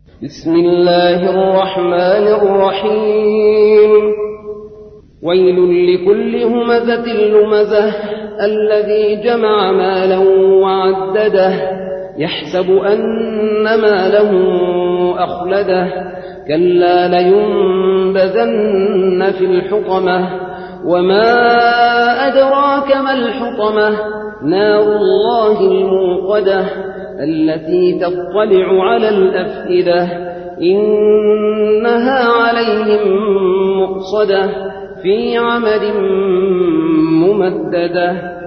بسم الله الرحمن الرحيم. ويل لكل همزة لمزة الذي جمع مالا وعدده يحسب أن ماله أخلده كلا لينبذن في الحطمة وما أدراك ما الحطمة نار الله الموقدة التي تطلع على الأفئدة إنها عليهم مؤصدة في عمد ممددة.